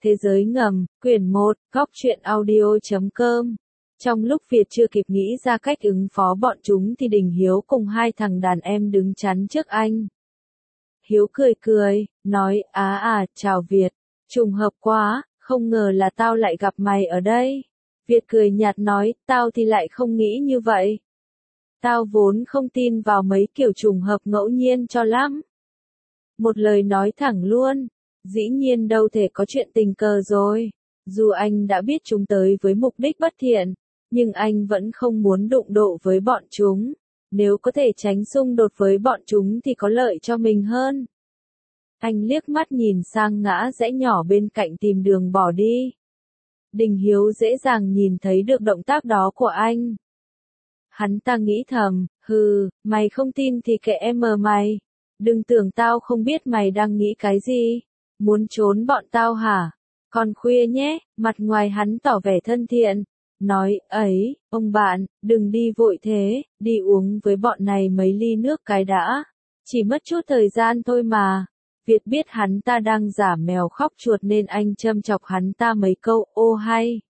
Thế giới ngầm, quyển 1, góc truyện audio.com. Trong lúc Việt chưa kịp nghĩ ra cách ứng phó bọn chúng thì Đình Hiếu cùng hai thằng đàn em đứng chắn trước anh. Hiếu cười cười, nói, chào Việt, trùng hợp quá, không ngờ là tao lại gặp mày ở đây. Việt cười nhạt nói, tao thì lại không nghĩ như vậy. Tao vốn không tin vào mấy kiểu trùng hợp ngẫu nhiên cho lắm. Một lời nói thẳng luôn, dĩ nhiên đâu thể có chuyện tình cờ rồi. Dù anh đã biết chúng tới với mục đích bất thiện, nhưng anh vẫn không muốn đụng độ với bọn chúng. Nếu có thể tránh xung đột với bọn chúng thì có lợi cho mình hơn. Anh liếc mắt nhìn sang ngã rẽ nhỏ bên cạnh tìm đường bỏ đi. Đình Hiếu dễ dàng nhìn thấy được động tác đó của anh. Hắn ta nghĩ thầm, mày không tin thì kệ em mày. Đừng tưởng tao không biết mày đang nghĩ cái gì. Muốn trốn bọn tao hả? Còn khuya nhé, mặt ngoài hắn tỏ vẻ thân thiện. Nói, ấy, ông bạn, đừng đi vội thế, đi uống với bọn này mấy ly nước cái đã. Chỉ mất chút thời gian thôi mà. Việt biết hắn ta đang giả mèo khóc chuột nên anh châm chọc hắn ta mấy câu, ô hay.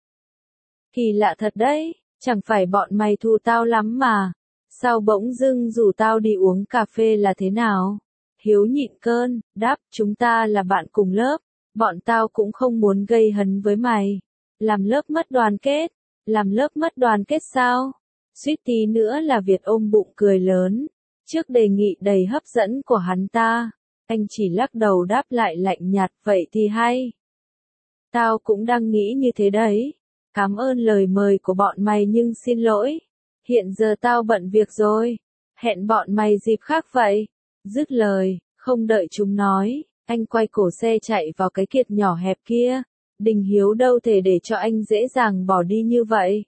Kỳ lạ thật đấy, chẳng phải bọn mày thù tao lắm mà. Sao bỗng dưng rủ tao đi uống cà phê là thế nào? Hiếu nhịn cơn, đáp, chúng ta là bạn cùng lớp. Bọn tao cũng không muốn gây hấn với mày. Làm lớp mất đoàn kết. Làm lớp mất đoàn kết sao? Suýt tí nữa là Việt ôm bụng cười lớn. Trước đề nghị đầy hấp dẫn của hắn ta, anh chỉ lắc đầu đáp lại lạnh nhạt, vậy thì hay. Tao cũng đang nghĩ như thế đấy. Cảm ơn lời mời của bọn mày nhưng xin lỗi. Hiện giờ tao bận việc rồi. Hẹn bọn mày dịp khác vậy. Dứt lời, không đợi chúng nói, anh quay cổ xe chạy vào cái kiệt nhỏ hẹp kia. Đình Hiếu đâu thể để cho anh dễ dàng bỏ đi như vậy.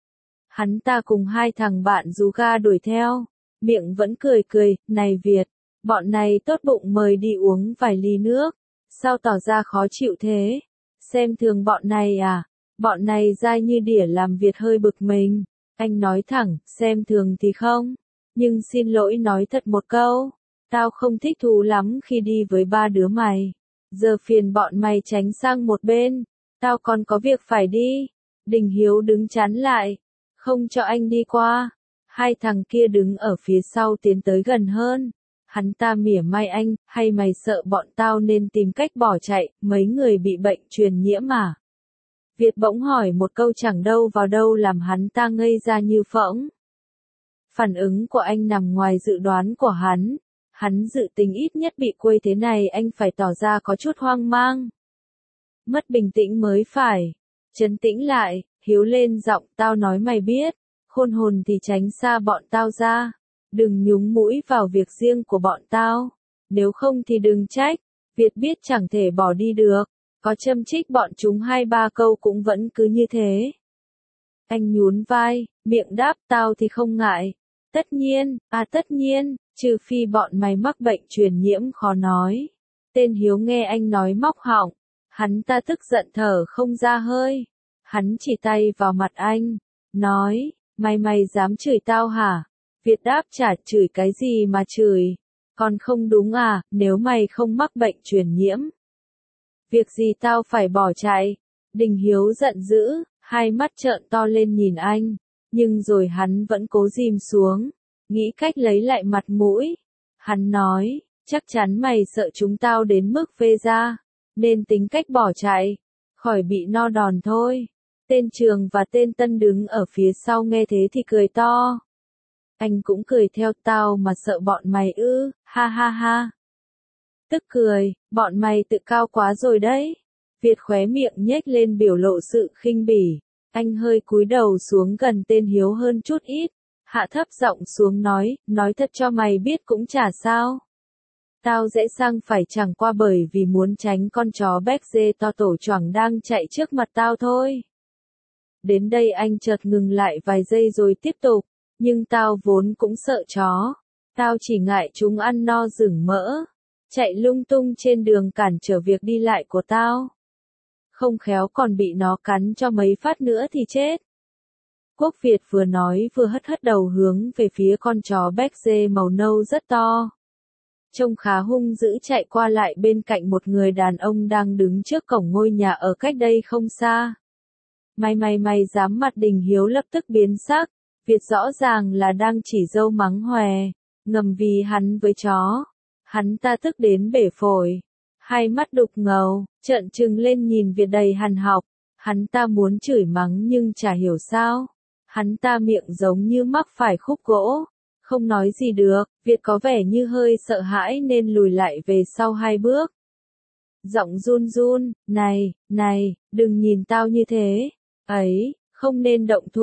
Hắn ta cùng hai thằng bạn rú ga đuổi theo, miệng vẫn cười cười, này Việt, bọn này tốt bụng mời đi uống vài ly nước, sao tỏ ra khó chịu thế, xem thường bọn này à, bọn này dai như đỉa làm Việt hơi bực mình, anh nói thẳng, xem thường thì không, nhưng xin lỗi nói thật một câu, tao không thích thú lắm khi đi với ba đứa mày. Giờ phiền bọn mày tránh sang một bên, tao còn có việc phải đi. Đình Hiếu đứng chắn lại, không cho anh đi qua. Hai thằng kia đứng ở phía sau tiến tới gần hơn. Hắn ta mỉa mai anh, hay mày sợ bọn tao nên tìm cách bỏ chạy, mấy người bị bệnh truyền nhiễm à? Việt bỗng hỏi một câu chẳng đâu vào đâu làm hắn ta ngây ra như phỗng. Phản ứng của anh nằm ngoài dự đoán của hắn. Hắn dự tính ít nhất bị quấy thế này anh phải tỏ ra có chút hoang mang. Mất bình tĩnh mới phải. Trấn tĩnh lại, Hiếu lên giọng, tao nói mày biết. Khôn hồn thì tránh xa bọn tao ra. Đừng nhúng mũi vào việc riêng của bọn tao. Nếu không thì đừng trách. Việt biết chẳng thể bỏ đi được. Có châm chích bọn chúng 2-3 câu cũng vẫn cứ như thế. Anh nhún vai, miệng đáp tao thì không ngại. Tất nhiên, trừ phi bọn mày mắc bệnh truyền nhiễm khó nói. Tên Hiếu nghe anh nói móc họng, hắn ta tức giận thở không ra hơi. Hắn chỉ tay vào mặt anh, nói, mày dám chửi tao hả? Việt đáp chả chửi cái gì mà chửi. Còn không đúng à, nếu mày không mắc bệnh truyền nhiễm. Việc gì tao phải bỏ chạy? Đình Hiếu giận dữ, hai mắt trợn to lên nhìn anh. Nhưng rồi hắn vẫn cố dìm xuống, nghĩ cách lấy lại mặt mũi. Hắn nói, chắc chắn mày sợ chúng tao đến mức phê ra, nên tính cách bỏ chạy, khỏi bị no đòn thôi. Tên Trường và tên Tân đứng ở phía sau nghe thế thì cười to. Anh cũng cười theo, tao mà sợ bọn mày ư, ha ha ha. Tức cười, bọn mày tự cao quá rồi đấy. Việt khóe miệng nhếch lên biểu lộ sự khinh bỉ. Anh hơi cúi đầu xuống gần tên Hiếu hơn chút ít, hạ thấp giọng xuống nói thật cho mày biết cũng chả sao. Tao dễ sang phải chẳng qua bởi vì muốn tránh con chó béc dê to tổ choảng đang chạy trước mặt tao thôi. Đến đây anh chợt ngừng lại vài giây rồi tiếp tục, nhưng tao vốn cũng sợ chó. Tao chỉ ngại chúng ăn no rừng mỡ, chạy lung tung trên đường cản trở việc đi lại của tao. Không khéo còn bị nó cắn cho mấy phát nữa thì chết. Quốc Việt vừa nói vừa hất hất đầu hướng về phía con chó béc dê màu nâu rất to. trông khá hung dữ chạy qua lại bên cạnh một người đàn ông đang đứng trước cổng ngôi nhà ở cách đây không xa. Mày dám mặt Đình Hiếu lập tức biến sắc, Việt rõ ràng là đang chỉ dâu mắng hòe, ngầm vì hắn với chó. Hắn ta tức đến bể phổi, hai mắt đục ngầu, trợn trừng lên nhìn Việt đầy hằn học. Hắn ta muốn chửi mắng nhưng chả hiểu sao. Hắn ta miệng giống như mắc phải khúc gỗ, không nói gì được. Việt có vẻ như hơi sợ hãi nên lùi lại về sau 2 bước. Giọng run run, này, đừng nhìn tao như thế. Ấy, không nên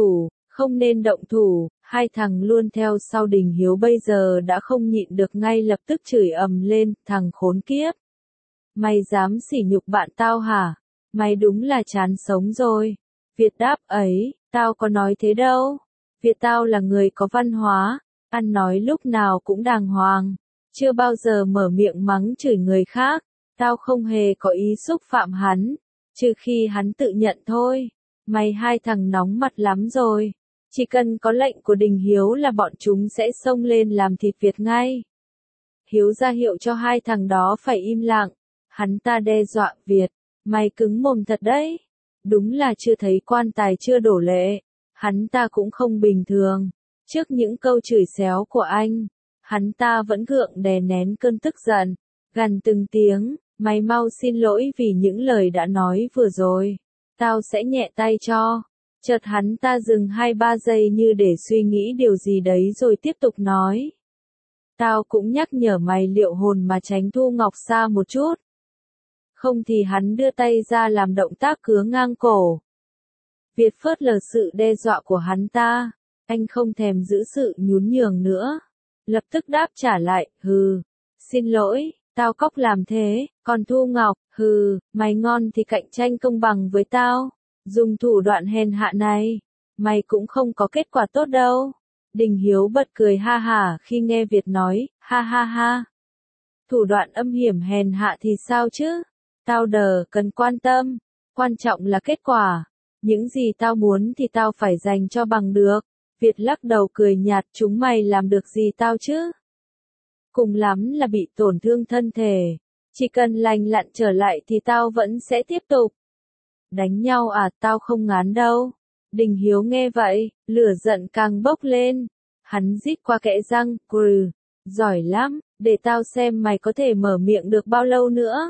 động thủ. Hai thằng luôn theo sau Đình Hiếu bây giờ đã không nhịn được ngay lập tức chửi ầm lên, thằng khốn kiếp. Mày dám sỉ nhục bạn tao hả? Mày đúng là chán sống rồi. Việt đáp ấy, tao có nói thế đâu. Việt tao là người có văn hóa, ăn nói lúc nào cũng đàng hoàng. Chưa bao giờ mở miệng mắng chửi người khác. Tao không hề có ý xúc phạm hắn, trừ khi hắn tự nhận thôi. Mày hai thằng nóng mặt lắm rồi. Chỉ cần có lệnh của Đình Hiếu là bọn chúng sẽ xông lên làm thịt Việt ngay. Hiếu ra hiệu cho hai thằng đó phải im lặng. Hắn ta đe dọa Việt, mày cứng mồm thật đấy. Đúng là chưa thấy quan tài chưa đổ lệ. Hắn ta cũng không bình thường. Trước những câu chửi xéo của anh, hắn ta vẫn gượng đè nén cơn tức giận, gằn từng tiếng, mày mau xin lỗi vì những lời đã nói vừa rồi. Tao sẽ nhẹ tay cho. Chợt hắn ta dừng 2-3 giây như để suy nghĩ điều gì đấy rồi tiếp tục nói. Tao cũng nhắc nhở mày liệu hồn mà tránh Thu Ngọc xa một chút. Không thì hắn đưa tay ra làm động tác cứa ngang cổ. Việt phớt lờ sự đe dọa của hắn ta. Anh không thèm giữ sự nhún nhường nữa. Lập tức đáp trả lại, xin lỗi, tao cóc làm thế, còn Thu Ngọc, mày ngon thì cạnh tranh công bằng với tao. Dùng thủ đoạn hèn hạ này, mày cũng không có kết quả tốt đâu. Đình Hiếu bật cười ha hả khi nghe Việt nói, ha ha ha. Thủ đoạn âm hiểm hèn hạ thì sao chứ? Tao cần quan tâm, quan trọng là kết quả. Những gì tao muốn thì tao phải dành cho bằng được. Việt lắc đầu cười nhạt, chúng mày làm được gì tao chứ? Cùng lắm là bị tổn thương thân thể. Chỉ cần lành lặn trở lại thì tao vẫn sẽ tiếp tục. Đánh nhau à, tao không ngán đâu. Đình Hiếu nghe vậy, lửa giận càng bốc lên. Hắn rít qua kẽ răng, giỏi lắm, để tao xem mày có thể mở miệng được bao lâu nữa.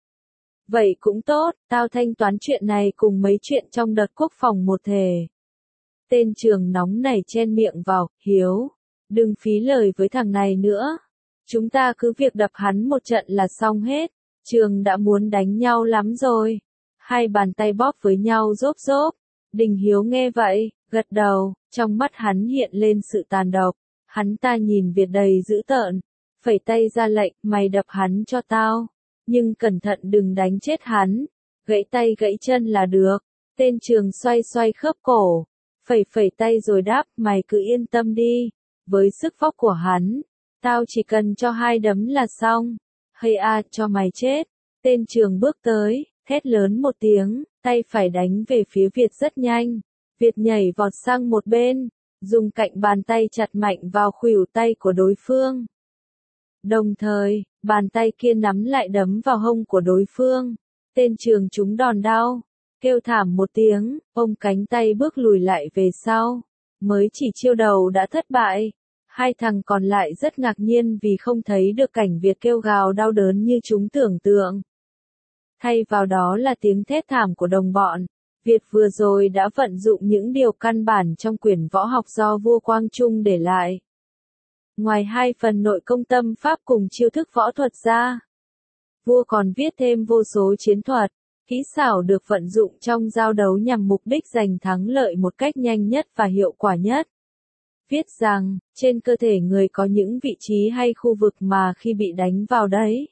Vậy cũng tốt, tao thanh toán chuyện này cùng mấy chuyện trong đợt quốc phòng một thể. Tên Trường nóng này chen miệng vào, Hiếu, đừng phí lời với thằng này nữa. Chúng ta cứ việc đập hắn một trận là xong hết. Trường đã muốn đánh nhau lắm rồi. Hai bàn tay bóp với nhau rốp rốp. Đình Hiếu nghe vậy, gật đầu, trong mắt hắn hiện lên sự tàn độc. Hắn ta nhìn Việt đầy dữ tợn, phẩy tay ra lệnh, mày đập hắn cho tao. Nhưng cẩn thận đừng đánh chết hắn. Gãy tay gãy chân là được. Tên Trường xoay xoay khớp cổ, phẩy tay rồi đáp, mày cứ yên tâm đi. Với sức vóc của hắn, tao chỉ cần cho 2 đấm là xong. Hay cho mày chết. Tên Trường bước tới, thét lớn một tiếng, tay phải đánh về phía Việt rất nhanh. Việt nhảy vọt sang một bên, dùng cạnh bàn tay chặt mạnh vào khuỷu tay của đối phương. Đồng thời, bàn tay kia nắm lại đấm vào hông của đối phương. Tên Trường trúng đòn đau, kêu thảm một tiếng, ôm cánh tay bước lùi lại về sau. Mới chỉ chiêu đầu đã thất bại. Hai thằng còn lại rất ngạc nhiên vì không thấy được cảnh Việt kêu gào đau đớn như chúng tưởng tượng. Thay vào đó là tiếng thét thảm của đồng bọn. Việt vừa rồi đã vận dụng những điều căn bản trong quyển võ học do vua Quang Trung để lại. Ngoài 2 phần nội công tâm pháp cùng chiêu thức võ thuật ra, vua còn viết thêm vô số chiến thuật, kỹ xảo được vận dụng trong giao đấu nhằm mục đích giành thắng lợi một cách nhanh nhất và hiệu quả nhất. Viết rằng, trên cơ thể người có những vị trí hay khu vực mà khi bị đánh vào đấy,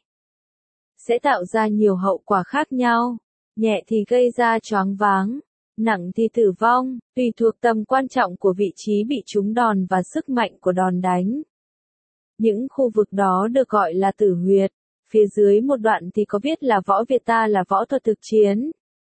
sẽ tạo ra nhiều hậu quả khác nhau. Nhẹ thì gây ra choáng váng, nặng thì tử vong, tùy thuộc tầm quan trọng của vị trí bị trúng đòn và sức mạnh của đòn đánh. Những khu vực đó được gọi là tử huyệt. Phía dưới một đoạn thì có viết là võ Việt ta là võ thuật thực chiến.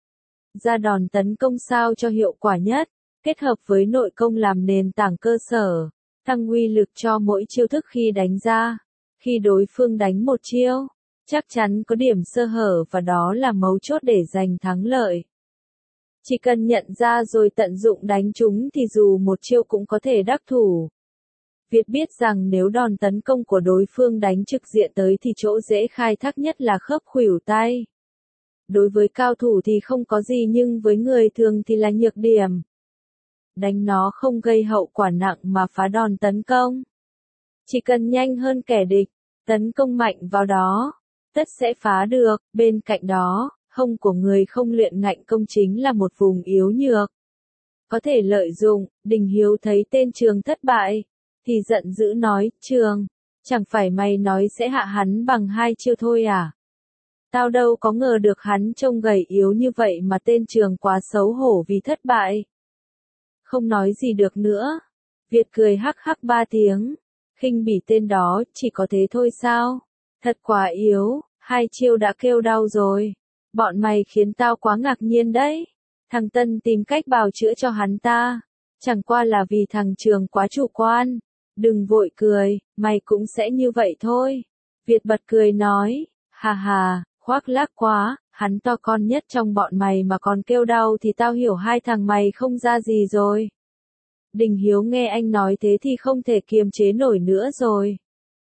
Ra đòn tấn công sao cho hiệu quả nhất, kết hợp với nội công làm nền tảng cơ sở, tăng uy lực cho mỗi chiêu thức khi đánh ra. Khi đối phương đánh một chiêu, chắc chắn có điểm sơ hở và đó là mấu chốt để giành thắng lợi. Chỉ cần nhận ra rồi tận dụng đánh chúng thì dù một chiêu cũng có thể đắc thủ. Việt biết rằng nếu đòn tấn công của đối phương đánh trực diện tới thì chỗ dễ khai thác nhất là khớp khuỷu tay. Đối với cao thủ thì không có gì nhưng với người thường thì là nhược điểm. Đánh nó không gây hậu quả nặng mà phá đòn tấn công. Chỉ cần nhanh hơn kẻ địch, tấn công mạnh vào đó, tất sẽ phá được. Bên cạnh đó, hông của người không luyện ngạnh công chính là một vùng yếu nhược. Có thể lợi dụng. Đình Hiếu thấy tên Trường thất bại, thì giận dữ nói, Trường, chẳng phải mày nói sẽ hạ hắn bằng 2 chiêu thôi à? Tao đâu có ngờ được hắn trông gầy yếu như vậy mà tên Trường quá xấu hổ vì thất bại. Không nói gì được nữa. Việt cười hắc hắc 3 tiếng. Khinh bỉ tên đó, chỉ có thế thôi sao? Thật quá yếu, 2 chiêu đã kêu đau rồi. Bọn mày khiến tao quá ngạc nhiên đấy. Thằng Tân tìm cách bào chữa cho hắn ta. Chẳng qua là vì thằng Trường quá chủ quan. Đừng vội cười, mày cũng sẽ như vậy thôi. Việt bật cười nói, hà hà, khoác lác quá, hắn to con nhất trong bọn mày mà còn kêu đau thì tao hiểu hai thằng mày không ra gì rồi. Đình Hiếu nghe anh nói thế thì không thể kiềm chế nổi nữa rồi.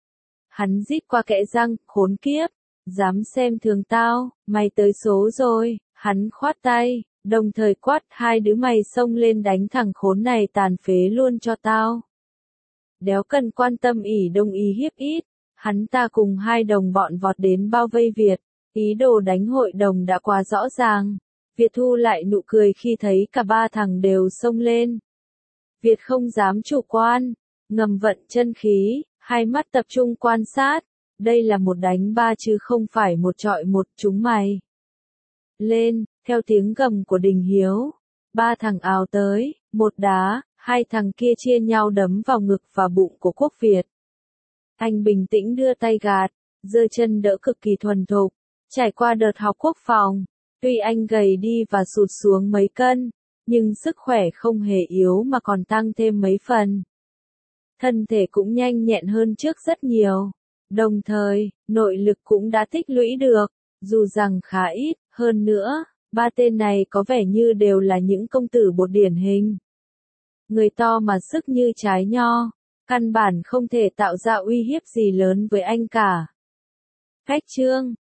Hắn rít qua kẽ răng, khốn kiếp, dám xem thường tao, mày tới số rồi. Hắn khoát tay, đồng thời quát, hai đứa mày xông lên đánh thằng khốn này tàn phế luôn cho tao. Đéo cần quan tâm ỷ đông ý hiếp ít, hắn ta cùng hai đồng bọn vọt đến bao vây Việt, ý đồ đánh hội đồng đã quá rõ ràng. Việt thu lại nụ cười khi thấy cả ba thằng đều xông lên. Việt không dám chủ quan, ngầm vận chân khí, hai mắt tập trung quan sát, đây là một đánh ba chứ không phải một chọi một. Chúng mày lên, theo tiếng gầm của Đình Hiếu, ba thằng ào tới, một đá, hai thằng kia chia nhau đấm vào ngực và bụng của Quốc Việt. Anh bình tĩnh đưa tay gạt, giơ chân đỡ cực kỳ thuần thục, trải qua đợt học quốc phòng, tuy anh gầy đi và sụt xuống mấy cân, nhưng sức khỏe không hề yếu mà còn tăng thêm mấy phần. Thân thể cũng nhanh nhẹn hơn trước rất nhiều, đồng thời, nội lực cũng đã tích lũy được, dù rằng khá ít, hơn nữa, ba tên này có vẻ như đều là những công tử bột điển hình. Người to mà sức như trái nho, căn bản không thể tạo ra uy hiếp gì lớn với anh cả. Cách chương